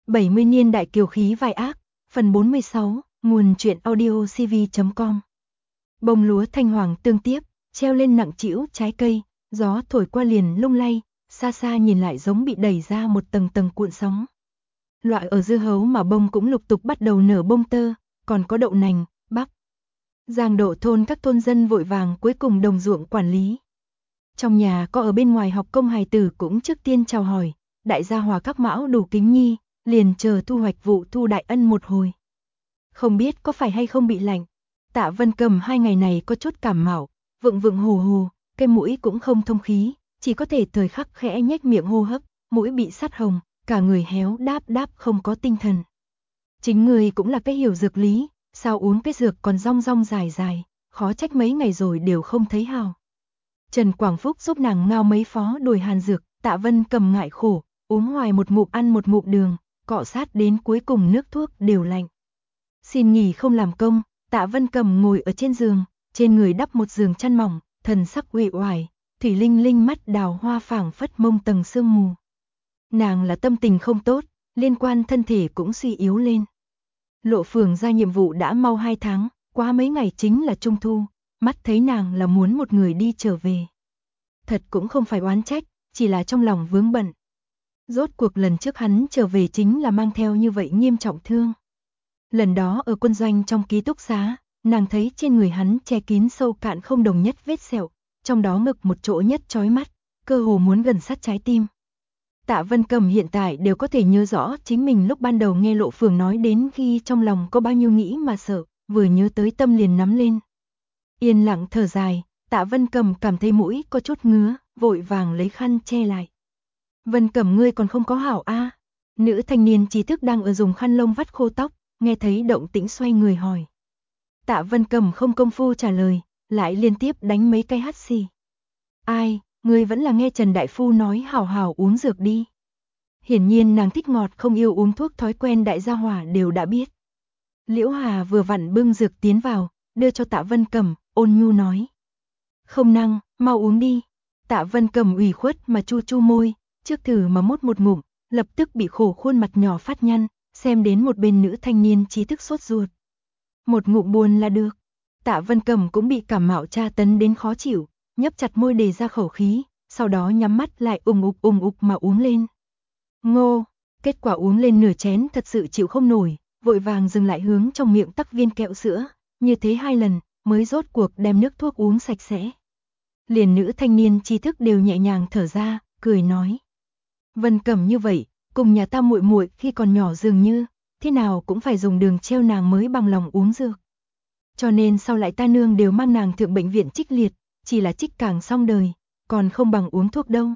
70 niên đại kiều khí vai ác, phần 46, nguồn truyện audio cv.com. Bông lúa thanh hoàng tương tiếp, treo lên nặng trĩu trái cây, gió thổi qua liền lung lay, xa xa nhìn lại giống bị đẩy ra một tầng tầng cuộn sóng. Loại ở dưa hấu mà bông cũng lục tục bắt đầu nở bông tơ, còn có đậu nành, bắp. Giang Độ thôn các thôn dân vội vàng cuối cùng đồng ruộng quản lý. Trong nhà có ở bên ngoài học công hài tử cũng trước tiên chào hỏi, đại gia hòa các mão đủ kính nhi, liền chờ thu hoạch vụ thu đại ân một hồi. Không biết có phải hay không bị lạnh, Tạ Vân Cầm 2 ngày này có chút cảm mạo, vựng vựng hù hù, cái mũi cũng không thông khí, chỉ có thể thời khắc khẽ nhếch miệng hô hấp, mũi bị sắt hồng, cả người héo đáp đáp không có tinh thần. Chính người cũng là cái hiểu dược lý, sao uống cái dược còn rong rong dài dài, khó trách mấy ngày rồi đều không thấy hào. Trần Quảng Phúc giúp nàng ngao mấy phó đùi hàn dược, Tạ Vân Cầm ngại khổ, uống hoài một ngụm ăn một ngụm đường, cọ sát đến cuối cùng nước thuốc đều lạnh. Xin nghỉ không làm công, Tạ Vân Cầm ngồi ở trên giường, trên người đắp một giường chăn mỏng, thần sắc uể oải, thủy linh linh mắt đào hoa phảng phất mông tầng sương mù. Nàng là tâm tình không tốt, liên quan thân thể cũng suy yếu lên. Lộ Phường ra nhiệm vụ đã mau 2 tháng, quá mấy ngày chính là Trung Thu, mắt thấy nàng là muốn một người đi trở về. Thật cũng không phải oán trách, chỉ là trong lòng vướng bận. Rốt cuộc lần trước hắn trở về chính là mang theo như vậy nghiêm trọng thương. Lần đó ở quân doanh trong ký túc xá, nàng thấy trên người hắn che kín sâu cạn không đồng nhất vết sẹo, trong đó ngực một chỗ nhất chói mắt, cơ hồ muốn gần sát trái tim. Tạ Vân Cầm hiện tại đều có thể nhớ rõ chính mình lúc ban đầu nghe Lộ Phường nói đến khi trong lòng có bao nhiêu nghĩ mà sợ, vừa nhớ tới tâm liền nắm lên. Yên lặng thở dài, Tạ Vân Cầm cảm thấy mũi có chút ngứa, vội vàng lấy khăn che lại. Vân Cầm ngươi còn không có hảo a? Nữ thanh niên trí thức đang ở dùng khăn lông vắt khô tóc, nghe thấy động tĩnh xoay người hỏi. Tạ Vân Cầm không công phu trả lời, lại liên tiếp đánh mấy cái hắt xì. Ai, ngươi vẫn là nghe Trần Đại Phu nói hảo hảo uống dược đi. Hiển nhiên nàng thích ngọt không yêu uống thuốc thói quen đại gia hỏa đều đã biết. Liễu Hà vừa vặn bưng dược tiến vào, đưa cho Tạ Vân Cầm, ôn nhu nói. Không năng, mau uống đi. Tạ Vân Cầm ủy khuất mà chu chu môi, trước thử mà mốt một ngụm, lập tức bị khổ khuôn mặt nhỏ phát nhăn, xem đến một bên nữ thanh niên trí thức sốt ruột. Một ngụm buồn là được. Tạ Vân Cầm cũng bị cảm mạo tra tấn đến khó chịu, nhấp chặt môi để ra khẩu khí, sau đó nhắm mắt lại ùng ục mà uống lên. Ngô, kết quả uống lên nửa chén thật sự chịu không nổi, vội vàng dừng lại hướng trong miệng tắc viên kẹo sữa, như thế 2 lần, mới rốt cuộc đem nước thuốc uống sạch sẽ. Liền nữ thanh niên trí thức đều nhẹ nhàng thở ra, cười nói. Vân Cẩm như vậy, cùng nhà ta muội muội khi còn nhỏ dường như, thế nào cũng phải dùng đường treo nàng mới bằng lòng uống dược. Cho nên sau lại ta nương đều mang nàng thượng bệnh viện trích liệt, chỉ là trích càng xong đời, còn không bằng uống thuốc đâu.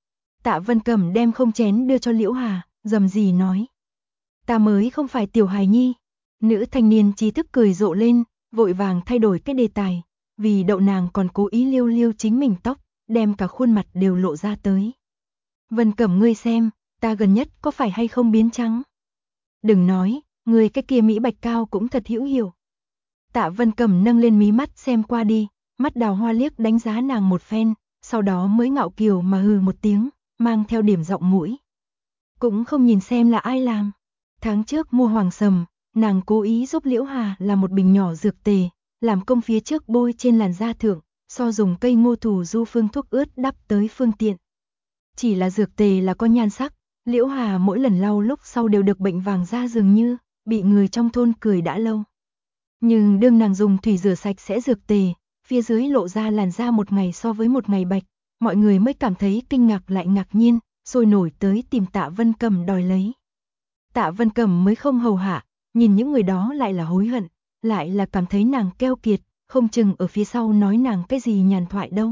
Tạ Vân Cẩm đem không chén đưa cho Liễu Hà, dầm gì nói. Ta mới không phải tiểu hài nhi. Nữ thanh niên trí thức cười rộ lên, vội vàng thay đổi cái đề tài, vì đậu nàng còn cố ý liêu liêu chính mình tóc, đem cả khuôn mặt đều lộ ra tới. Vân Cẩm ngươi xem, ta gần nhất có phải hay không biến trắng? Đừng nói, người cái kia Mỹ Bạch Cao cũng thật hữu hiệu. Tạ Vân Cẩm nâng lên mí mắt xem qua đi, mắt đào hoa liếc đánh giá nàng một phen, sau đó mới ngạo kiều mà hừ một tiếng, mang theo điểm giọng mũi. Cũng không nhìn xem là ai làm. Tháng trước mua hoàng sầm, nàng cố ý giúp Liễu Hà làm một bình nhỏ dược tề, làm công phía trước bôi trên làn da thượng, so dùng cây ngô thủ du phương thuốc ướt đắp tới phương tiện. Chỉ là dược tề là có nhan sắc, Liễu Hà mỗi lần lau lúc sau đều được bệnh vàng da dường như, bị người trong thôn cười đã lâu. Nhưng đương nàng dùng thủy rửa sạch sẽ dược tề, phía dưới lộ ra làn da một ngày so với một ngày bạch, mọi người mới cảm thấy kinh ngạc lại ngạc nhiên, sôi nổi tới tìm Tạ Vân Cầm đòi lấy. Tạ Vân Cầm mới không hầu hạ, nhìn những người đó lại là hối hận, lại là cảm thấy nàng keo kiệt, không chừng ở phía sau nói nàng cái gì nhàn thoại đâu.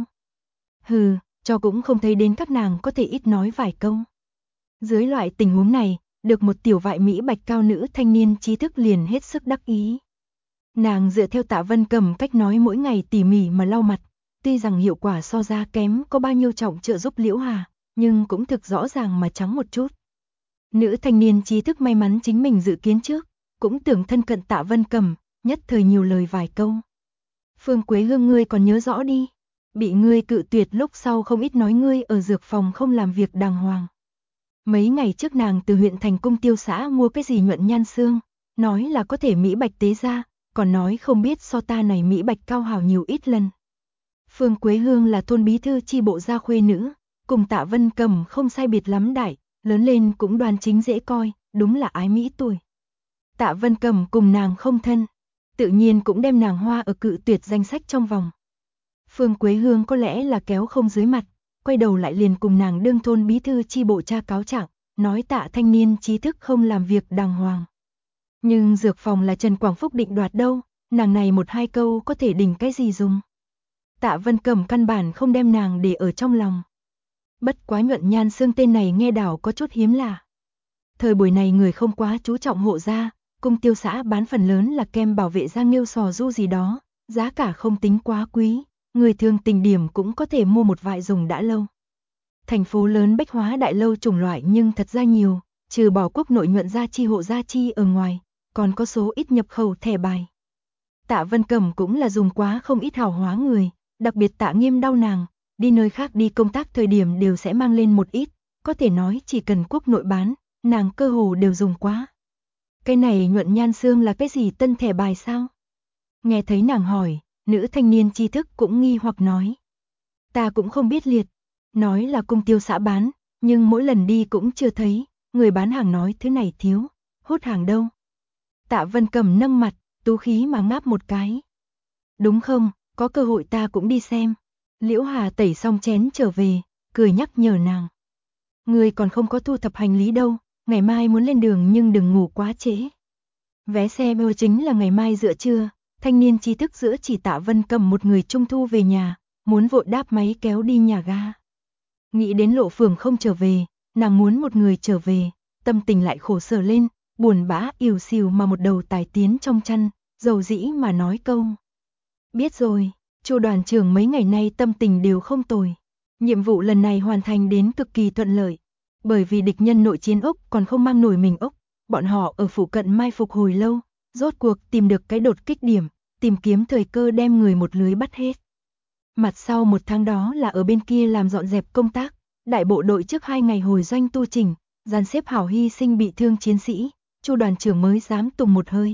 Hừ, cho cũng không thấy đến các nàng có thể ít nói vài câu. Dưới loại tình huống này, được một tiểu vại Mỹ Bạch Cao nữ thanh niên trí thức liền hết sức đắc ý. Nàng dựa theo Tạ Vân Cầm cách nói mỗi ngày tỉ mỉ mà lau mặt, tuy rằng hiệu quả so ra kém có bao nhiêu trọng trợ giúp Liễu Hà, nhưng cũng thực rõ ràng mà trắng một chút. Nữ thanh niên trí thức may mắn chính mình dự kiến trước, cũng tưởng thân cận Tạ Vân Cầm, nhất thời nhiều lời vài câu. Phương Quế Hương ngươi còn nhớ rõ đi, bị ngươi cự tuyệt lúc sau không ít nói ngươi ở dược phòng không làm việc đàng hoàng. Mấy ngày trước nàng từ huyện thành Cung Tiêu xã mua cái gì nhuận nhan xương, nói là có thể mỹ bạch tế ra, còn nói không biết so ta này mỹ bạch cao hào nhiều ít lần. Phương Quế Hương là thôn bí thư chi bộ gia khuê nữ, cùng Tạ Vân Cầm không sai biệt lắm đại, lớn lên cũng đoan chính dễ coi, đúng là ái mỹ tuổi. Tạ Vân Cầm cùng nàng không thân, tự nhiên cũng đem nàng hoa ở cự tuyệt danh sách trong vòng. Phương Quế Hương có lẽ là kéo không dưới mặt, quay đầu lại liền cùng nàng đương thôn bí thư chi bộ tra cáo trạng, nói Tạ thanh niên trí thức không làm việc đàng hoàng. Nhưng dược phòng là Trần Quảng Phúc định đoạt đâu, nàng này một hai câu có thể đỉnh cái gì dùng. Tạ Vân Cầm căn bản không đem nàng để ở trong lòng. Bất quá nhuận nhan xương tên này nghe đảo có chút hiếm lạ. Thời buổi này người không quá chú trọng hộ gia, Cung Tiêu xã bán phần lớn là kem bảo vệ da nghêu sò du gì đó, giá cả không tính quá quý, người thường tình điểm cũng có thể mua một vài dùng đã lâu. Thành phố lớn bách hóa đại lâu chủng loại nhưng thật ra nhiều, trừ bỏ quốc nội nhuận gia chi hộ gia chi ở ngoài, còn có số ít nhập khẩu thẻ bài. Tạ Vân Cầm cũng là dùng quá không ít hào hóa người, đặc biệt Tạ Nghiêm đau nàng, đi nơi khác đi công tác thời điểm đều sẽ mang lên một ít, có thể nói chỉ cần quốc nội bán, nàng cơ hồ đều dùng quá. Cái này nhuận nhan xương là cái gì tân thẻ bài sao? Nghe thấy nàng hỏi, nữ thanh niên tri thức cũng nghi hoặc nói. Ta cũng không biết liệt, nói là Cung Tiêu xã bán, nhưng mỗi lần đi cũng chưa thấy, người bán hàng nói thứ này thiếu, hốt hàng đâu. Tạ Vân Cầm nâng mặt, tú khí mà ngáp một cái. Đúng không, có cơ hội ta cũng đi xem. Liễu Hà tẩy xong chén trở về, cười nhắc nhở nàng. Người còn không có thu thập hành lý đâu, ngày mai muốn lên đường nhưng đừng ngủ quá trễ. Vé xe bơ chính là ngày mai giữa trưa, thanh niên tri thức giữa chỉ Tạ Vân Cầm một người trung thu về nhà, muốn vội đáp máy kéo đi nhà ga. Nghĩ đến Lộ Phường không trở về, nàng muốn một người trở về, tâm tình lại khổ sở lên, buồn bã ỉu xìu mà một đầu tài tiến trong chăn, dầu dĩ mà nói câu. Biết rồi, Chu đoàn trưởng mấy ngày nay tâm tình đều không tồi. Nhiệm vụ lần này hoàn thành đến cực kỳ thuận lợi. Bởi vì địch nhân nội chiến ốc còn không mang nổi mình ốc, bọn họ ở phụ cận mai phục hồi lâu, rốt cuộc tìm được cái đột kích điểm, tìm kiếm thời cơ đem người một lưới bắt hết. Mặt sau một tháng đó là ở bên kia làm dọn dẹp công tác, đại bộ đội trước 2 ngày hồi doanh tu chỉnh, dàn xếp hảo hy sinh bị thương chiến sĩ, Chu đoàn trưởng mới dám tùng một hơi.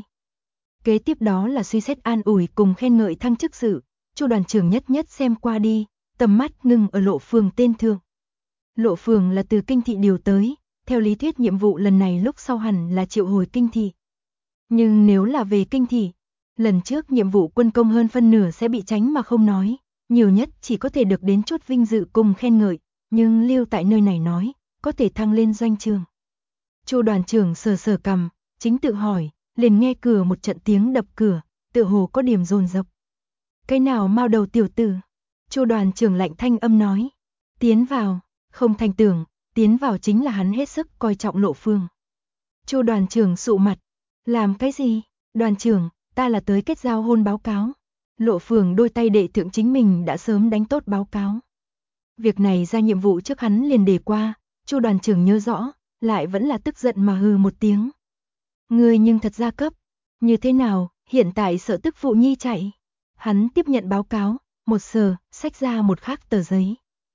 Kế tiếp đó là suy xét an ủi cùng khen ngợi thăng chức sự, Chu đoàn trưởng nhất nhất xem qua đi, tầm mắt ngừng ở Lộ Phường tên thượng. Lộ Phường là từ Kinh thị điều tới, theo lý thuyết nhiệm vụ lần này lúc sau hẳn là triệu hồi Kinh thị. Nhưng nếu là về Kinh thị, lần trước nhiệm vụ quân công hơn phân nửa sẽ bị tránh mà không nói, nhiều nhất chỉ có thể được đến chút vinh dự cùng khen ngợi, nhưng lưu tại nơi này nói, có thể thăng lên doanh trường. Chu đoàn trưởng sờ sờ cằm, chính tự hỏi, liền nghe cửa một trận tiếng đập cửa, tựa hồ có điểm dồn dập. Cái nào mau đầu tiểu tử? Chu đoàn trưởng lạnh thanh âm nói. Tiến vào, không thành tưởng, tiến vào chính là hắn hết sức coi trọng Lộ Phường. Chu đoàn trưởng sụ mặt. Làm cái gì? Đoàn trưởng, ta là tới kết giao hôn báo cáo. Lộ Phường đôi tay đệ thượng chính mình đã sớm đánh tốt báo cáo. Việc này ra nhiệm vụ trước hắn liền đề qua, Chu đoàn trưởng nhớ rõ, lại vẫn là tức giận mà hừ một tiếng. Ngươi nhưng thật ra cấp, như thế nào, hiện tại sợ tức phụ nhi chạy. Hắn tiếp nhận báo cáo, một sờ, xách ra một khác tờ giấy.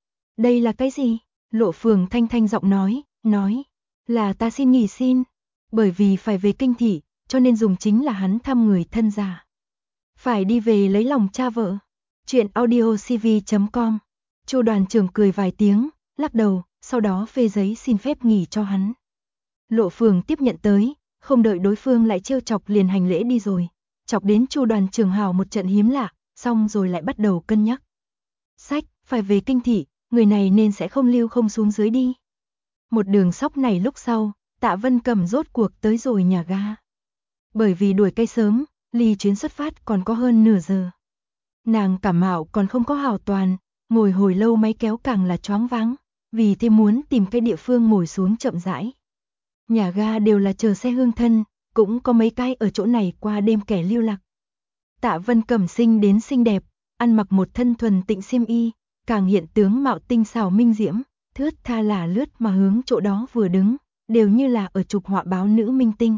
Đây là cái gì? Lộ Phường thanh thanh giọng nói, là ta xin nghỉ xin, bởi vì phải về Kinh thị, cho nên dùng chính là hắn thăm người thân già. Phải đi về lấy lòng cha vợ. Chuyện audiocv.com. Chu đoàn trưởng cười vài tiếng, lắc đầu, sau đó phê giấy xin phép nghỉ cho hắn. Lộ Phường tiếp nhận tới, không đợi đối phương lại trêu chọc liền hành lễ đi rồi, chọc đến Chu đoàn trưởng hào một trận hiếm lạ, xong rồi lại bắt đầu cân nhắc. Sách, phải về Kinh thị, người này nên sẽ không lưu không xuống dưới đi. Một đường sóc này lúc sau, Tạ Vân Cầm rốt cuộc tới rồi nhà ga. Bởi vì đuổi cây sớm, ly chuyến xuất phát còn có hơn nửa giờ. Nàng cảm mạo còn không có hào toàn, ngồi hồi lâu máy kéo càng là choáng váng, vì thế muốn tìm cái địa phương ngồi xuống chậm rãi. Nhà ga đều là chờ xe hương thân, cũng có mấy cái ở chỗ này qua đêm kẻ lưu lạc. Tạ Vân Cầm sinh đến xinh đẹp, ăn mặc một thân thuần tịnh xiêm y, càng hiện tướng mạo tinh xảo minh diễm, thướt tha là lướt mà hướng chỗ đó vừa đứng, đều như là ở chụp họa báo nữ minh tinh.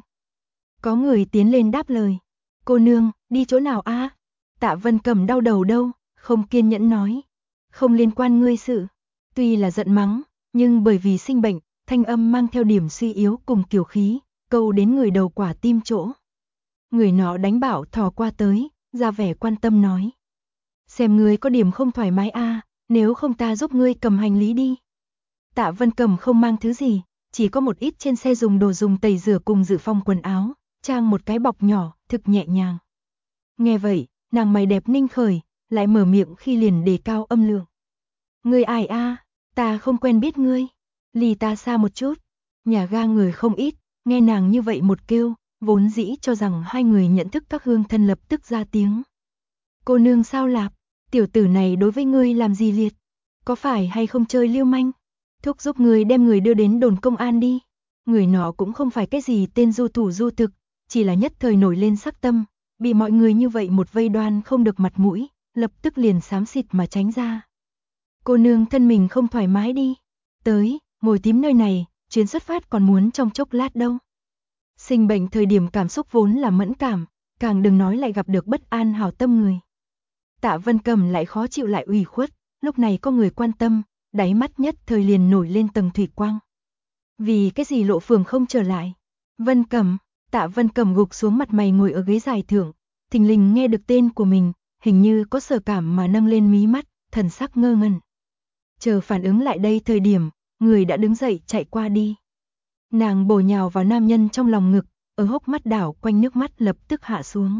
Có người tiến lên đáp lời, cô nương, đi chỗ nào a? Tạ Vân Cầm đau đầu đâu, không kiên nhẫn nói, không liên quan ngươi sự. Tuy là giận mắng, nhưng bởi vì sinh bệnh, thanh âm mang theo điểm suy yếu cùng kiều khí, câu đến người đầu quả tim chỗ. Người nọ đánh bảo thò qua tới, ra vẻ quan tâm nói. Xem ngươi có điểm không thoải mái nếu không ta giúp ngươi cầm hành lý đi. Tạ Vân Cầm không mang thứ gì, chỉ có một ít trên xe dùng đồ dùng tẩy rửa cùng dự phòng quần áo, trang một cái bọc nhỏ, thực nhẹ nhàng. Nghe vậy, nàng mày đẹp ninh khởi, lại mở miệng khi liền đề cao âm lượng. Ngươi ai ta không quen biết ngươi, ly ta xa một chút. Nhà ga người không ít, nghe nàng như vậy một kêu, vốn dĩ cho rằng hai người nhận thức các hương thân lập tức ra tiếng. Cô nương sao lạp, tiểu tử này đối với ngươi làm gì liệt, có phải hay không chơi lưu manh? Thúc giúp người đem người đưa đến đồn công an đi. Người nọ cũng không phải cái gì tên du thủ du thực, chỉ là nhất thời nổi lên sắc tâm, bị mọi người như vậy một vây đoan không được mặt mũi, lập tức liền xám xịt mà tránh ra. Cô nương thân mình không thoải mái đi, tới, ngồi tím nơi này, chuyến xuất phát còn muốn trong chốc lát đâu. Sinh bệnh thời điểm cảm xúc vốn là mẫn cảm, càng đừng nói lại gặp được bất an hảo tâm người. Tạ Vân Cầm lại khó chịu lại ủy khuất, lúc này có người quan tâm, đáy mắt nhất thời liền nổi lên tầng thủy quang. Vì cái gì Lộ Phường không trở lại? Vân Cầm, Tạ Vân Cầm gục xuống mặt mày ngồi ở ghế dài thượng, thình lình nghe được tên của mình, hình như có sở cảm mà nâng lên mí mắt, thần sắc ngơ ngẩn. Chờ phản ứng lại đây thời điểm, người đã đứng dậy chạy qua đi. Nàng bổ nhào vào nam nhân trong lòng ngực, ở hốc mắt đảo quanh nước mắt lập tức hạ xuống.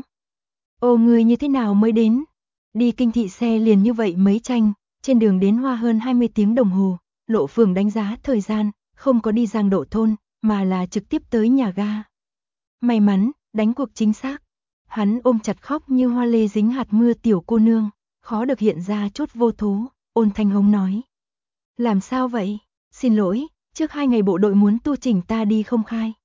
Ô ngươi như thế nào mới đến? Đi kinh thị xe liền như vậy mấy tranh, trên đường đến Hoa hơn 20 tiếng đồng hồ, Lộ Phường đánh giá thời gian, không có đi Giang Độ thôn, mà là trực tiếp tới nhà ga. May mắn, đánh cuộc chính xác. Hắn ôm chặt khóc như hoa lê dính hạt mưa tiểu cô nương, khó được hiện ra chút vô thố, ôn thanh hống nói. Làm sao vậy? Xin lỗi, trước 2 ngày bộ đội muốn tu chỉnh ta đi không khai.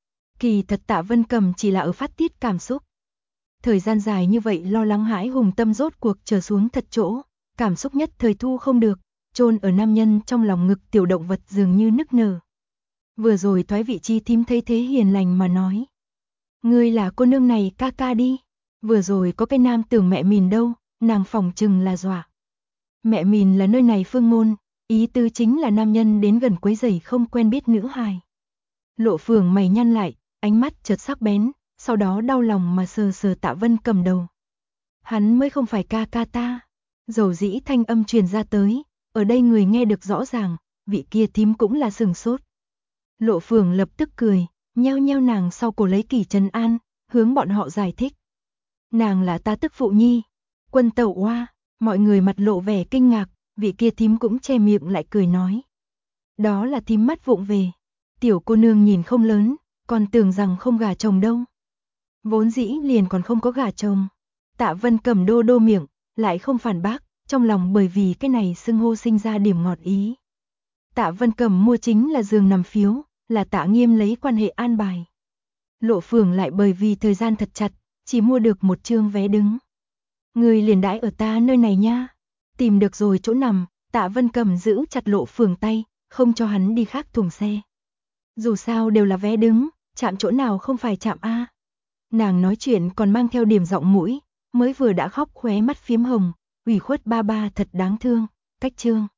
Kỳ thật Tạ Vân Cầm chỉ là ở phát tiết cảm xúc. Thời gian dài như vậy lo lắng hãi hùng tâm rốt cuộc trở xuống thật chỗ, cảm xúc nhất thời thu không được, chôn ở nam nhân trong lòng ngực tiểu động vật dường như nức nở. Vừa rồi thoái vị chi thím thấy thế hiền lành mà nói. Ngươi là cô nương này ca ca đi, vừa rồi có cái nam tưởng mẹ mìn đâu, nàng phỏng chừng là dọa. Mẹ mìn là nơi này phương ngôn, ý tư chính là nam nhân đến gần quấy rầy không quen biết nữ hài. Lộ Phường mày nhăn lại, ánh mắt chợt sắc bén, sau đó đau lòng mà sờ sờ Tạ Vân Cầm đầu. Hắn mới không phải ca ca ta. Dầu dĩ thanh âm truyền ra tới, ở đây người nghe được rõ ràng, vị kia thím cũng là sừng sốt. Lộ Phường lập tức cười, nheo nheo nàng sau cổ lấy kỳ trấn an, hướng bọn họ giải thích. Nàng là ta tức phụ nhi, Quân Tẩu Oa, mọi người mặt lộ vẻ kinh ngạc, vị kia thím cũng che miệng lại cười nói. Đó là thím mắt vụng về, tiểu cô nương nhìn không lớn, còn tưởng rằng không gả chồng đâu. Vốn dĩ liền còn không có gả chồng. Tạ Vân Cầm đô đô miệng, lại không phản bác, trong lòng bởi vì cái này xưng hô sinh ra điểm ngọt ý. Tạ Vân Cầm mua chính là giường nằm phiếu, là Tạ Nghiêm lấy quan hệ an bài. Lộ Phường lại bởi vì thời gian thật chặt, chỉ mua được một chương vé đứng. Người liền đãi ở ta nơi này nha. Tìm được rồi chỗ nằm, Tạ Vân Cầm giữ chặt Lộ Phường tay, không cho hắn đi khác thùng xe. Dù sao đều là vé đứng, chạm chỗ nào không phải chạm a. Nàng nói chuyện còn mang theo điểm giọng mũi, mới vừa đã khóc khóe mắt phiếm hồng, ủy khuất ba ba thật đáng thương, cách chương.